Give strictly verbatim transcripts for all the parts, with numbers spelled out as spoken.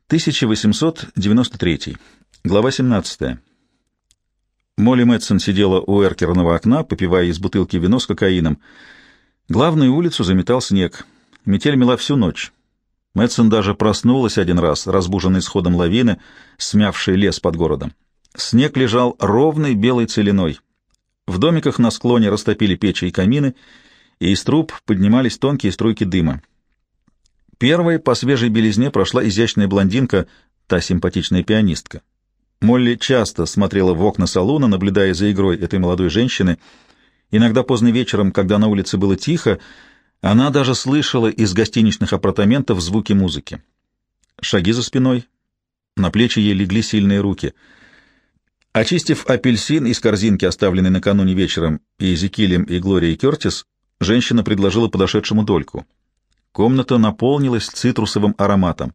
тысяча восемьсот девяносто третий. Глава семнадцатая. Молли Мэтсон сидела у эркерного окна, попивая из бутылки вино с кокаином. Главную улицу заметал снег. Метель мела всю ночь. Мэтсон даже проснулась один раз, разбуженной сходом лавины, смявшей лес под городом. Снег лежал ровной белой целиной. В домиках на склоне растопили печи и камины, и из труб поднимались тонкие струйки дыма. Первой по свежей белизне прошла изящная блондинка, та симпатичная пианистка. Молли часто смотрела в окна салуна, наблюдая за игрой этой молодой женщины. Иногда поздно вечером, когда на улице было тихо, она даже слышала из гостиничных апартаментов звуки музыки. Шаги за спиной. На плечи ей легли сильные руки. Очистив апельсин из корзинки, оставленной накануне вечером и Эзекилем, и Глорией Кертис, женщина предложила подошедшему дольку. Комната наполнилась цитрусовым ароматом.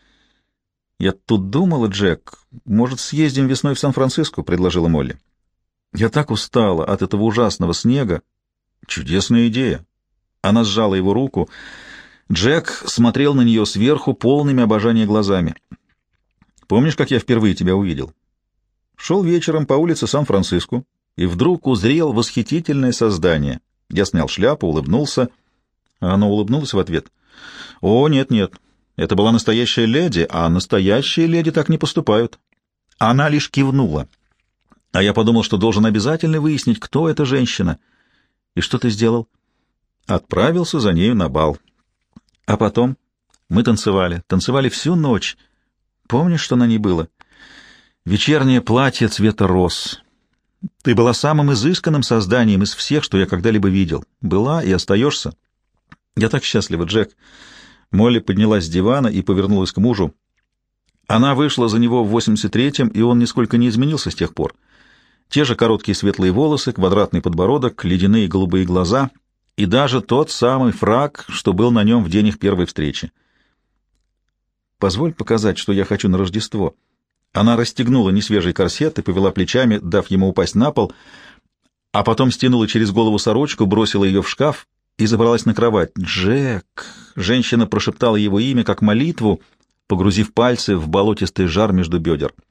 «Я тут думала, Джек, может, съездим весной в Сан-Франциско?» — предложила Молли. «Я так устала от этого ужасного снега». «Чудесная идея». Она сжала его руку. Джек смотрел на нее сверху полными обожания глазами. «Помнишь, как я впервые тебя увидел?» «Шел вечером по улице Сан-Франциско и вдруг узрел восхитительное создание. Я снял шляпу, улыбнулся». А она улыбнулась в ответ. «О, нет-нет, это была настоящая леди, а настоящие леди так не поступают». Она лишь кивнула. А я подумал, что должен обязательно выяснить, кто эта женщина. «И что ты сделал?» Отправился за нею на бал. А потом мы танцевали, танцевали всю ночь. Помнишь, что на ней было? Вечернее платье цвета роз. Ты была самым изысканным созданием из всех, что я когда-либо видел. Была и остаешься. Я так счастлива, Джек. Молли поднялась с дивана и повернулась к мужу. Она вышла за него в восемьдесят третьем, и он нисколько не изменился с тех пор. Те же короткие светлые волосы, квадратный подбородок, ледяные голубые глаза — и даже тот самый фрак, что был на нем в день их первой встречи. «Позволь показать, что я хочу на Рождество». Она расстегнула несвежий корсет и повела плечами, дав ему упасть на пол, а потом стянула через голову сорочку, бросила ее в шкаф и забралась на кровать. «Джек!» Женщина прошептала его имя как молитву, погрузив пальцы в болотистый жар между бедер.